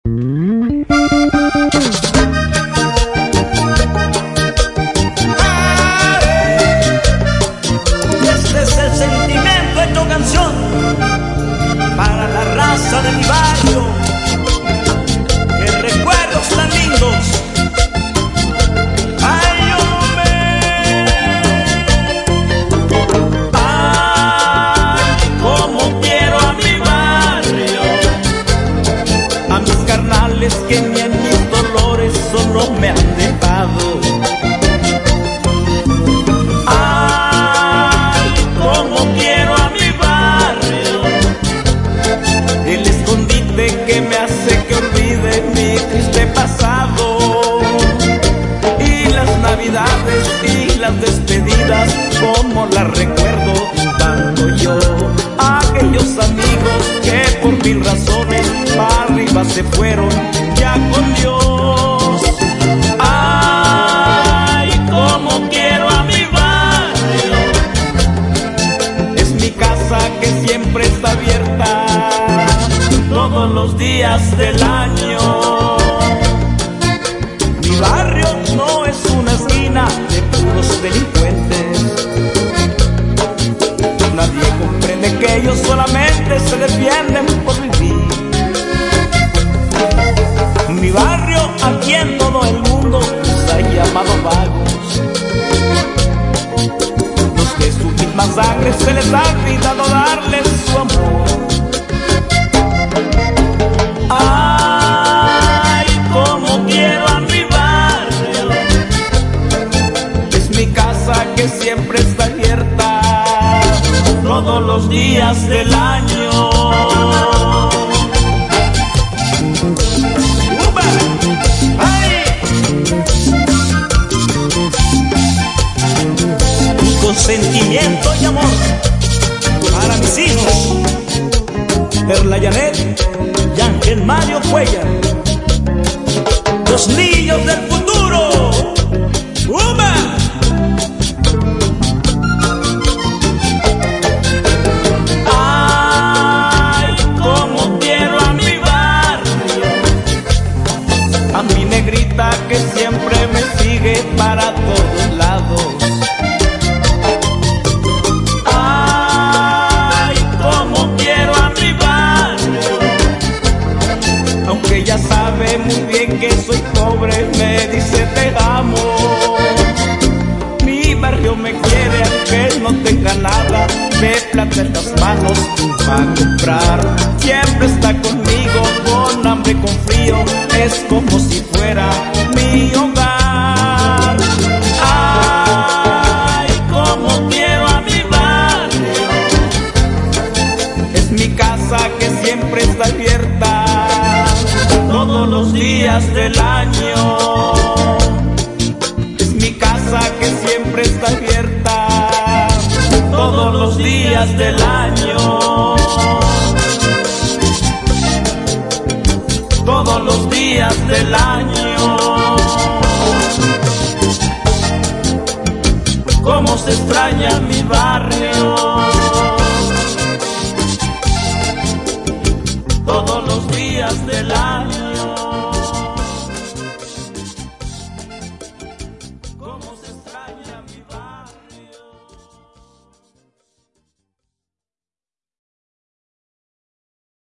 Este es el sentimiento hecho canción para la raza de mi barrio. Qué recuerdos tan lindos. Ay, hombre. Ay, cómo quiero a mi barrio, a mis carnales que ni en mis dolores solo me han dejado. Ay, cómo quiero a mi barrio, el escondite que me hace que olvide mi triste pasado. Y las navidades y las despedidas, como las recuerdo tanto yo. Aquellos amigos que por mil razones para arriba se fueron ya con Dios. Ay, cómo quiero a mi barrio, es mi casa que siempre está abierta todos los días del año. Mi barrio no es una esquina de puros delincuentes. Nadie comprende que ellos solamente se defienden por vivir. Mi barrio, aquí en todo el mundo, se ha llamado vagos. Los de su misma sangre se les ha olvidado darles su amor. Ay, cómo quiero a mi barrio, es mi casa que siempre está abierta todos los días del año. ¡Upa! ¡Ay! Con sentimiento y amor para mis hijos Perla Janet y Ángel Mario Cuellar, los niños del futuro. ¡Upa! Ay, cómo quiero a mi barrio, a mi negrita que siempre me sigue para todos lados. Ay, cómo quiero a mi barrio, aunque ella sabe muy bien que soy pobre, me dice te amo. Mi barrio me quiere aunque no tenga nada, me planta en las manos para comprar. Siempre está conmigo, con hambre, con frío, es como si fuera mi hogar. Ay, cómo quiero a mi barrio, es mi casa que siempre está abierta todos los días del año. Es mi casa que siempre está abierta todos los días del año. Todos los días del año. Cómo se extraña mi barrio. Todos los días del año.